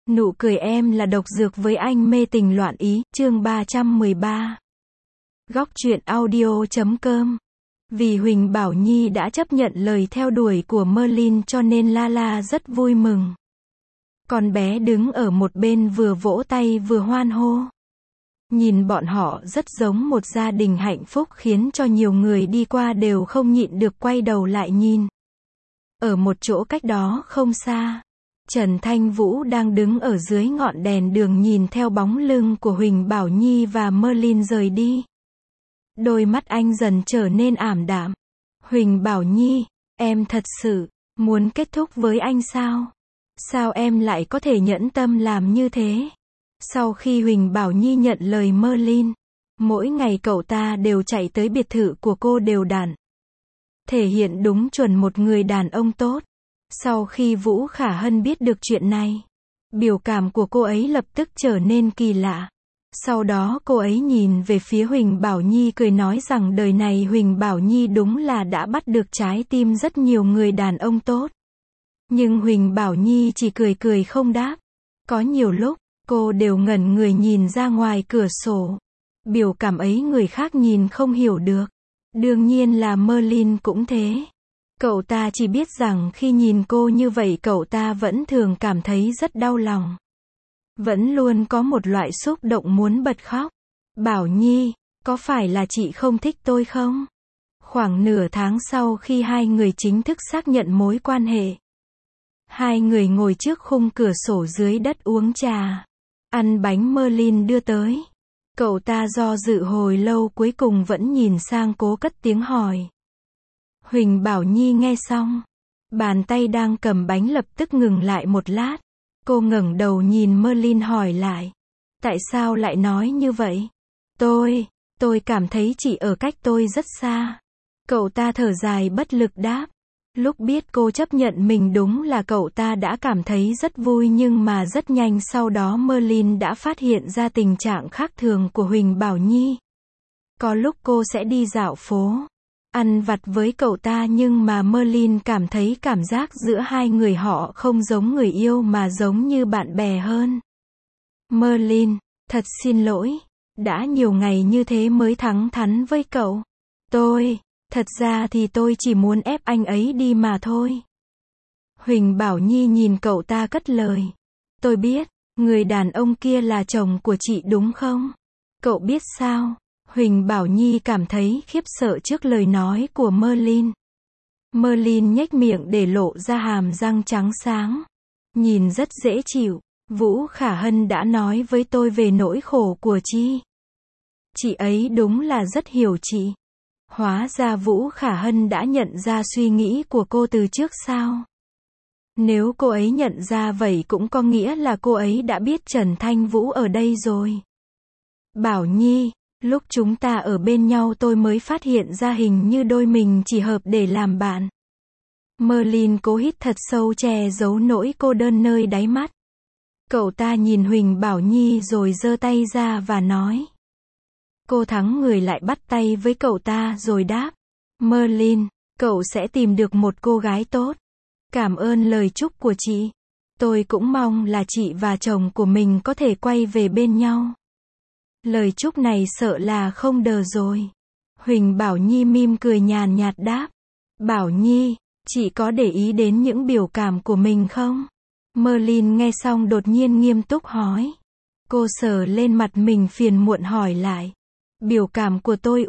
Nụ cười em là độc dược với anh mê tình loạn ý, chương 313. Góc truyện audio.com. Vì Huỳnh Bảo Nhi đã chấp nhận lời theo đuổi của Merlin cho nên Lala rất vui mừng. Con bé đứng ở một bên vừa vỗ tay vừa hoan hô. Nhìn bọn họ rất giống một gia đình hạnh phúc khiến cho nhiều người đi qua đều không nhịn được quay đầu lại nhìn. Ở một chỗ cách đó không xa, Trần Thanh Vũ đang đứng ở dưới ngọn đèn đường nhìn theo bóng lưng của Huỳnh Bảo Nhi và Merlin rời đi. Đôi mắt anh dần trở nên ảm đạm. Huỳnh Bảo Nhi, em thật sự muốn kết thúc với anh sao? Sao em lại có thể nhẫn tâm làm như thế? Sau khi Huỳnh Bảo Nhi nhận lời Merlin, mỗi ngày cậu ta đều chạy tới biệt thự của cô đều đặn. Thể hiện đúng chuẩn một người đàn ông tốt. Sau khi Vũ Khả Hân biết được chuyện này, biểu cảm của cô ấy lập tức trở nên kỳ lạ. Sau đó cô ấy nhìn về phía Huỳnh Bảo Nhi cười nói rằng đời này Huỳnh Bảo Nhi đúng là đã bắt được trái tim rất nhiều người đàn ông tốt. Nhưng Huỳnh Bảo Nhi chỉ cười cười không đáp. Có nhiều lúc, cô đều ngẩn người nhìn ra ngoài cửa sổ. Biểu cảm ấy người khác nhìn không hiểu được. Đương nhiên là Merlin cũng thế. Cậu ta chỉ biết rằng khi nhìn cô như vậy cậu ta vẫn thường cảm thấy rất đau lòng. Vẫn luôn có một loại xúc động muốn bật khóc. Bảo Nhi, có phải là chị không thích tôi không? Khoảng nửa tháng sau khi hai người chính thức xác nhận mối quan hệ, hai người ngồi trước khung cửa sổ dưới đất uống trà, ăn bánh Merlin đưa tới. Cậu ta do dự hồi lâu cuối cùng vẫn nhìn sang cố cất tiếng hỏi. Huỳnh Bảo Nhi nghe xong, bàn tay đang cầm bánh lập tức ngừng lại một lát. Cô ngẩng đầu nhìn Merlin hỏi lại. Tại sao lại nói như vậy? Tôi cảm thấy chị ở cách tôi rất xa. Cậu ta thở dài bất lực đáp. Lúc biết cô chấp nhận mình đúng là cậu ta đã cảm thấy rất vui nhưng mà rất nhanh sau đó Merlin đã phát hiện ra tình trạng khác thường của Huỳnh Bảo Nhi. Có lúc cô sẽ đi dạo phố, ăn vặt với cậu ta nhưng mà Merlin cảm thấy cảm giác giữa hai người họ không giống người yêu mà giống như bạn bè hơn. Merlin, thật xin lỗi, đã nhiều ngày như thế mới thẳng thắn với cậu. Thật ra thì tôi chỉ muốn ép anh ấy đi mà thôi. Huỳnh Bảo Nhi nhìn cậu ta cất lời. Tôi biết, người đàn ông kia là chồng của chị đúng không? Cậu biết sao? Huỳnh Bảo Nhi cảm thấy khiếp sợ trước lời nói của Merlin. Merlin nhếch miệng để lộ ra hàm răng trắng sáng. Nhìn rất dễ chịu. Vũ Khả Hân đã nói với tôi về nỗi khổ của chị. Chị ấy đúng là rất hiểu chị. Hóa ra Vũ Khả Hân đã nhận ra suy nghĩ của cô từ trước sao? Nếu cô ấy nhận ra vậy cũng có nghĩa là cô ấy đã biết Trần Thanh Vũ ở đây rồi. Bảo Nhi, lúc chúng ta ở bên nhau tôi mới phát hiện ra hình như đôi mình chỉ hợp để làm bạn. Merlin cố hít thật sâu che giấu nỗi cô đơn nơi đáy mắt. Cậu ta nhìn Huỳnh Bảo Nhi rồi giơ tay ra và nói. Cô thắng người lại bắt tay với cậu ta rồi đáp. Merlin, cậu sẽ tìm được một cô gái tốt. Cảm ơn lời chúc của chị. Tôi cũng mong là chị và chồng của mình có thể quay về bên nhau. Lời chúc này sợ là không đờ rồi. Huỳnh Bảo Nhi mỉm cười nhàn nhạt đáp. Bảo Nhi, chị có để ý đến những biểu cảm của mình không? Merlin nghe xong đột nhiên nghiêm túc hỏi. Cô sờ lên mặt mình phiền muộn hỏi lại. Biểu cảm của tôi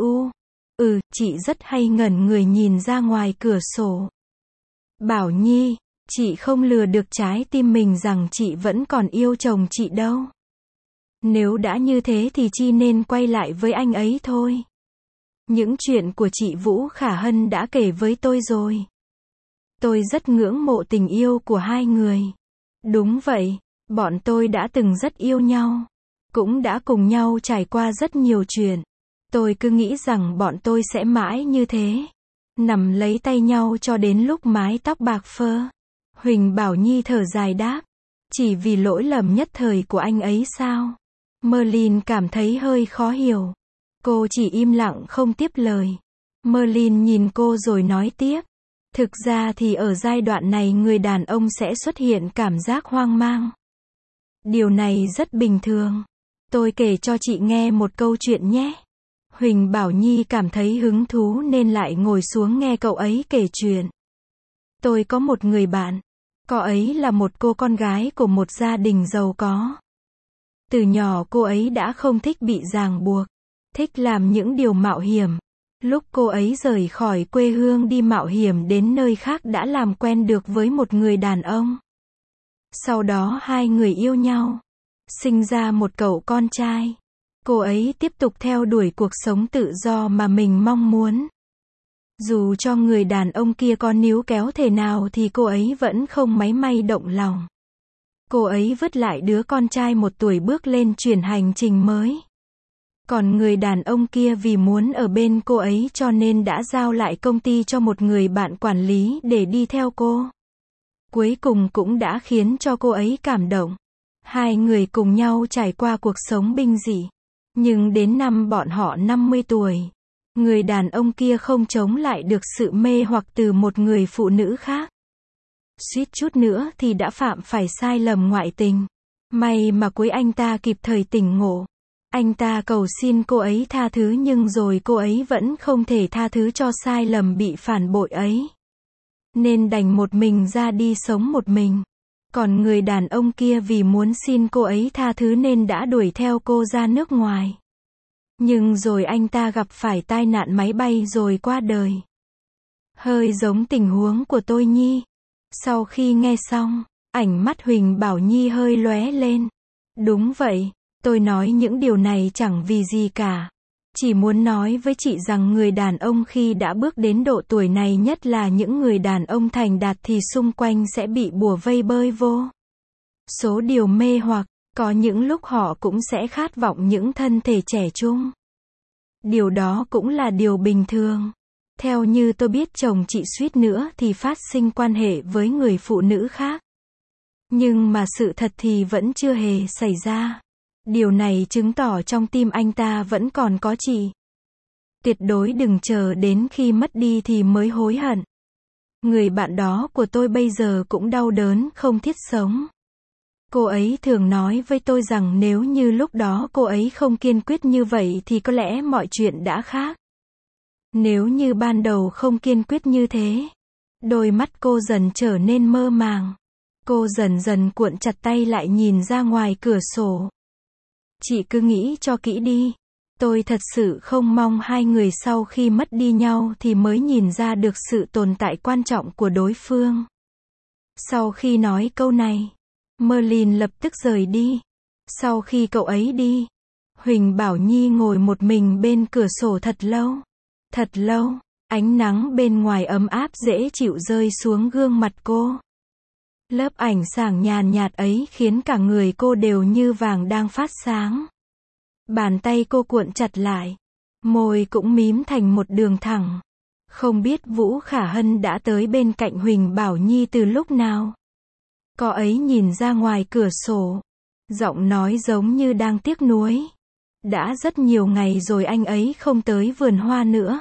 chị rất hay ngẩn người nhìn ra ngoài cửa sổ. Bảo Nhi, chị không lừa được trái tim mình rằng chị vẫn còn yêu chồng chị đâu. Nếu đã như thế thì chi nên quay lại với anh ấy thôi. Những chuyện của chị Vũ Khả Hân đã kể với tôi rồi. Tôi rất ngưỡng mộ tình yêu của hai người. Đúng vậy, bọn tôi đã từng rất yêu nhau. Cũng đã cùng nhau trải qua rất nhiều chuyện. Tôi cứ nghĩ rằng bọn tôi sẽ mãi như thế. Nằm lấy tay nhau cho đến lúc mái tóc bạc phơ. Huỳnh Bảo Nhi thở dài đáp. Chỉ vì lỗi lầm nhất thời của anh ấy sao? Merlin cảm thấy hơi khó hiểu. Cô chỉ im lặng không tiếp lời. Merlin nhìn cô rồi nói tiếp. Thực ra thì ở giai đoạn này người đàn ông sẽ xuất hiện cảm giác hoang mang. Điều này rất bình thường. Tôi kể cho chị nghe một câu chuyện nhé. Huỳnh Bảo Nhi cảm thấy hứng thú nên lại ngồi xuống nghe cậu ấy kể chuyện. Tôi có một người bạn. Cô ấy là một cô con gái của một gia đình giàu có. Từ nhỏ cô ấy đã không thích bị ràng buộc, thích làm những điều mạo hiểm. Lúc cô ấy rời khỏi quê hương đi mạo hiểm đến nơi khác đã làm quen được với một người đàn ông. Sau đó hai người yêu nhau, sinh ra một cậu con trai. Cô ấy tiếp tục theo đuổi cuộc sống tự do mà mình mong muốn. Dù cho người đàn ông kia có níu kéo thế nào thì cô ấy vẫn không mảy may động lòng. Cô ấy vứt lại đứa con trai 1 tuổi bước lên chuyển hành trình mới. Còn người đàn ông kia vì muốn ở bên cô ấy cho nên đã giao lại công ty cho một người bạn quản lý để đi theo cô. Cuối cùng cũng đã khiến cho cô ấy cảm động. Hai người cùng nhau trải qua cuộc sống bình dị. Nhưng đến năm bọn họ 50 tuổi, người đàn ông kia không chống lại được sự mê hoặc từ một người phụ nữ khác. Suýt chút nữa thì đã phạm phải sai lầm ngoại tình. May mà cuối anh ta kịp thời tỉnh ngộ. Anh ta cầu xin cô ấy tha thứ nhưng rồi cô ấy vẫn không thể tha thứ cho sai lầm bị phản bội ấy. Nên đành một mình ra đi sống một mình. Còn người đàn ông kia vì muốn xin cô ấy tha thứ nên đã đuổi theo cô ra nước ngoài. Nhưng rồi anh ta gặp phải tai nạn máy bay rồi qua đời. Hơi giống tình huống của tôi Nhi. Sau khi nghe xong, ánh mắt Huỳnh Bảo Nhi hơi lóe lên. Đúng vậy, tôi nói những điều này chẳng vì gì cả. Chỉ muốn nói với chị rằng người đàn ông khi đã bước đến độ tuổi này, nhất là những người đàn ông thành đạt, thì xung quanh sẽ bị bủa vây bơi vô số điều mê hoặc, có những lúc họ cũng sẽ khát vọng những thân thể trẻ trung. Điều đó cũng là điều bình thường. Theo như tôi biết chồng chị suýt nữa thì phát sinh quan hệ với người phụ nữ khác. Nhưng mà sự thật thì vẫn chưa hề xảy ra. Điều này chứng tỏ trong tim anh ta vẫn còn có chị. Tuyệt đối đừng chờ đến khi mất đi thì mới hối hận. Người bạn đó của tôi bây giờ cũng đau đớn không thiết sống. Cô ấy thường nói với tôi rằng nếu như lúc đó cô ấy không kiên quyết như vậy thì có lẽ mọi chuyện đã khác. Nếu như ban đầu không kiên quyết như thế. Đôi mắt cô dần trở nên mơ màng. Cô dần dần cuộn chặt tay lại nhìn ra ngoài cửa sổ. Chị cứ nghĩ cho kỹ đi. Tôi thật sự không mong hai người sau khi mất đi nhau thì mới nhìn ra được sự tồn tại quan trọng của đối phương. Sau khi nói câu này, Merlin lập tức rời đi. Sau khi cậu ấy đi, Huỳnh Bảo Nhi ngồi một mình bên cửa sổ thật lâu. Thật lâu, ánh nắng bên ngoài ấm áp dễ chịu rơi xuống gương mặt cô. Lớp ảnh sáng nhàn nhạt ấy khiến cả người cô đều như vàng đang phát sáng. Bàn tay cô cuộn chặt lại, môi cũng mím thành một đường thẳng. Không biết Vũ Khả Hân đã tới bên cạnh Huỳnh Bảo Nhi từ lúc nào. Cô ấy nhìn ra ngoài cửa sổ, giọng nói giống như đang tiếc nuối. Đã rất nhiều ngày rồi anh ấy không tới vườn hoa nữa.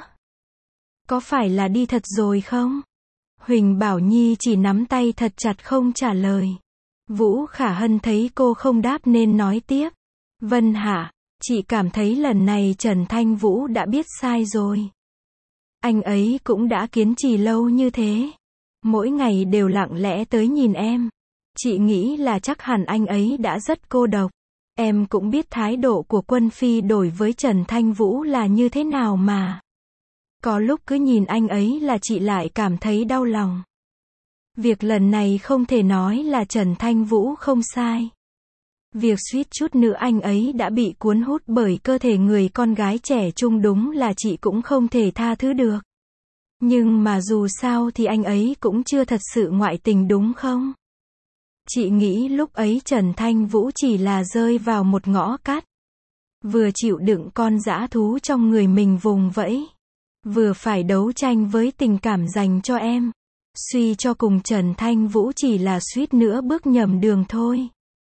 Có phải là đi thật rồi không? Huỳnh Bảo Nhi chỉ nắm tay thật chặt không trả lời. Vũ Khả Hân thấy cô không đáp nên nói tiếp. Vân hả, chị cảm thấy lần này Trần Thanh Vũ đã biết sai rồi. Anh ấy cũng đã kiên trì lâu như thế. Mỗi ngày đều lặng lẽ tới nhìn em. Chị nghĩ là chắc hẳn anh ấy đã rất cô độc. Em cũng biết thái độ của Quân Phi đối với Trần Thanh Vũ là như thế nào mà. Có lúc cứ nhìn anh ấy là chị lại cảm thấy đau lòng. Việc lần này không thể nói là Trần Thanh Vũ không sai. Việc suýt chút nữa anh ấy đã bị cuốn hút bởi cơ thể người con gái trẻ trung đúng là chị cũng không thể tha thứ được. Nhưng mà dù sao thì anh ấy cũng chưa thật sự ngoại tình đúng không? Chị nghĩ lúc ấy Trần Thanh Vũ chỉ là rơi vào một ngõ cắt. Vừa chịu đựng con dã thú trong người mình vùng vẫy. Vừa phải đấu tranh với tình cảm dành cho em. Suy cho cùng Trần Thanh Vũ chỉ là suýt nữa bước nhầm đường thôi.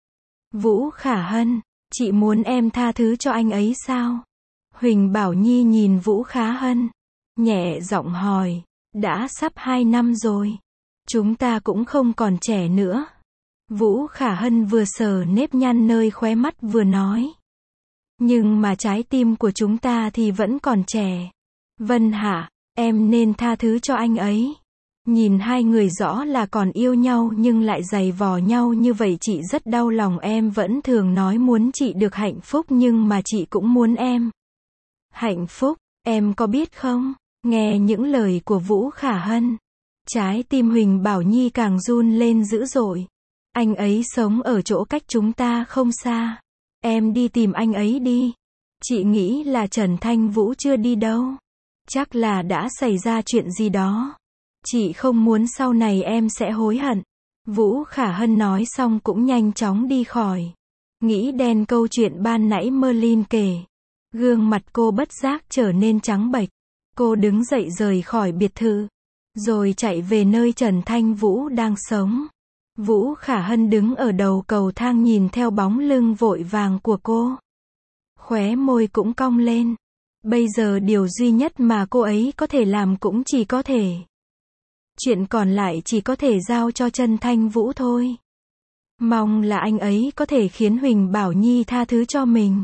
Vũ Khả Hân, chị muốn em tha thứ cho anh ấy sao? Huỳnh Bảo Nhi nhìn Vũ Khả Hân, nhẹ giọng hỏi, đã sắp 2 năm rồi. Chúng ta cũng không còn trẻ nữa. Vũ Khả Hân vừa sờ nếp nhăn nơi khóe mắt vừa nói. Nhưng mà trái tim của chúng ta thì vẫn còn trẻ. Vân Hạ, em nên tha thứ cho anh ấy. Nhìn hai người rõ là còn yêu nhau nhưng lại giày vò nhau như vậy chị rất đau lòng. Em vẫn thường nói muốn chị được hạnh phúc nhưng mà chị cũng muốn em hạnh phúc, em có biết không? Nghe những lời của Vũ Khả Hân, trái tim Huỳnh Bảo Nhi càng run lên dữ dội. Anh ấy sống ở chỗ cách chúng ta không xa. Em đi tìm anh ấy đi. Chị nghĩ là Trần Thanh Vũ chưa đi đâu. Chắc là đã xảy ra chuyện gì đó. Chị không muốn sau này em sẽ hối hận. Vũ Khả Hân nói xong cũng nhanh chóng đi khỏi. Nghĩ đen câu chuyện ban nãy Merlin kể. Gương mặt cô bất giác trở nên trắng bệch. Cô đứng dậy rời khỏi biệt thự. Rồi chạy về nơi Trần Thanh Vũ đang sống. Vũ Khả Hân đứng ở đầu cầu thang nhìn theo bóng lưng vội vàng của cô. Khóe môi cũng cong lên. Bây giờ điều duy nhất mà cô ấy có thể làm cũng chỉ có thể. Chuyện còn lại chỉ có thể giao cho Trần Thanh Vũ thôi. Mong là anh ấy có thể khiến Huỳnh Bảo Nhi tha thứ cho mình.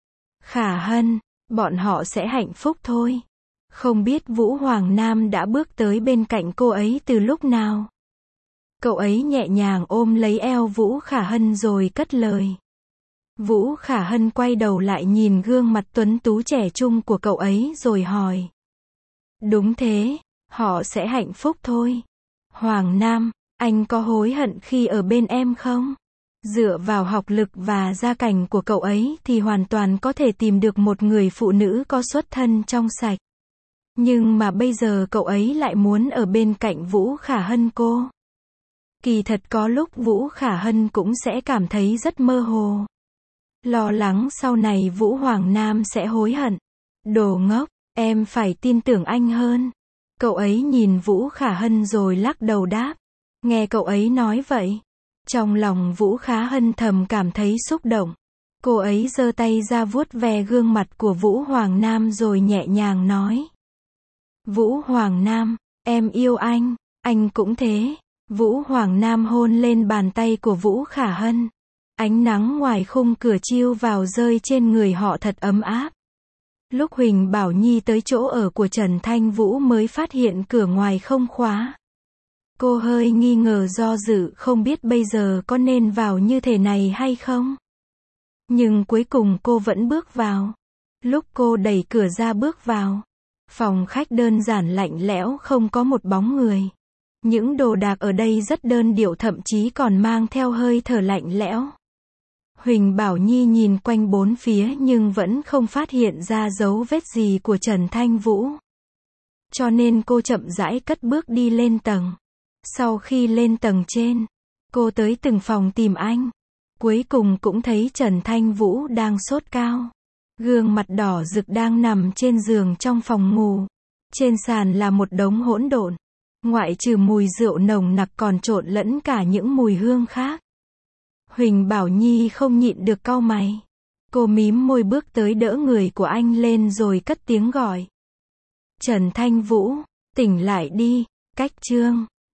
Khả Hân, bọn họ sẽ hạnh phúc thôi. Không biết Vũ Hoàng Nam đã bước tới bên cạnh cô ấy từ lúc nào. Cậu ấy nhẹ nhàng ôm lấy eo Vũ Khả Hân rồi cất lời. Vũ Khả Hân quay đầu lại nhìn gương mặt tuấn tú trẻ trung của cậu ấy rồi hỏi. Đúng thế, họ sẽ hạnh phúc thôi. Hoàng Nam, anh có hối hận khi ở bên em không? Dựa vào học lực và gia cảnh của cậu ấy thì hoàn toàn có thể tìm được một người phụ nữ có xuất thân trong sạch. Nhưng mà bây giờ cậu ấy lại muốn ở bên cạnh Vũ Khả Hân cô. Kỳ thật có lúc Vũ Khả Hân cũng sẽ cảm thấy rất mơ hồ. Lo lắng sau này Vũ Hoàng Nam sẽ hối hận. Đồ ngốc, em phải tin tưởng anh hơn. Cậu ấy nhìn Vũ Khả Hân rồi lắc đầu đáp. Nghe cậu ấy nói vậy. Trong lòng Vũ Khả Hân thầm cảm thấy xúc động. Cô ấy giơ tay ra vuốt ve gương mặt của Vũ Hoàng Nam rồi nhẹ nhàng nói. Vũ Hoàng Nam, em yêu anh cũng thế. Vũ Hoàng Nam hôn lên bàn tay của Vũ Khả Hân. Ánh nắng ngoài khung cửa chiếu vào rơi trên người họ thật ấm áp. Lúc Huỳnh Bảo Nhi tới chỗ ở của Trần Thanh Vũ mới phát hiện cửa ngoài không khóa. Cô hơi nghi ngờ do dự không biết bây giờ có nên vào như thế này hay không. Nhưng cuối cùng cô vẫn bước vào. Lúc cô đẩy cửa ra bước vào, phòng khách đơn giản lạnh lẽo không có một bóng người. Những đồ đạc ở đây rất đơn điệu thậm chí còn mang theo hơi thở lạnh lẽo. Huỳnh Bảo Nhi nhìn quanh bốn phía nhưng vẫn không phát hiện ra dấu vết gì của Trần Thanh Vũ. Cho nên cô chậm rãi cất bước đi lên tầng. Sau khi lên tầng trên, cô tới từng phòng tìm anh. Cuối cùng cũng thấy Trần Thanh Vũ đang sốt cao. Gương mặt đỏ rực đang nằm trên giường trong phòng ngủ. Trên sàn là một đống hỗn độn. Ngoại trừ mùi rượu nồng nặc còn trộn lẫn cả những mùi hương khác. Huỳnh Bảo Nhi không nhịn được cau mày. Cô mím môi bước tới đỡ người của anh lên rồi cất tiếng gọi. Trần Thanh Vũ, tỉnh lại đi, cách chương.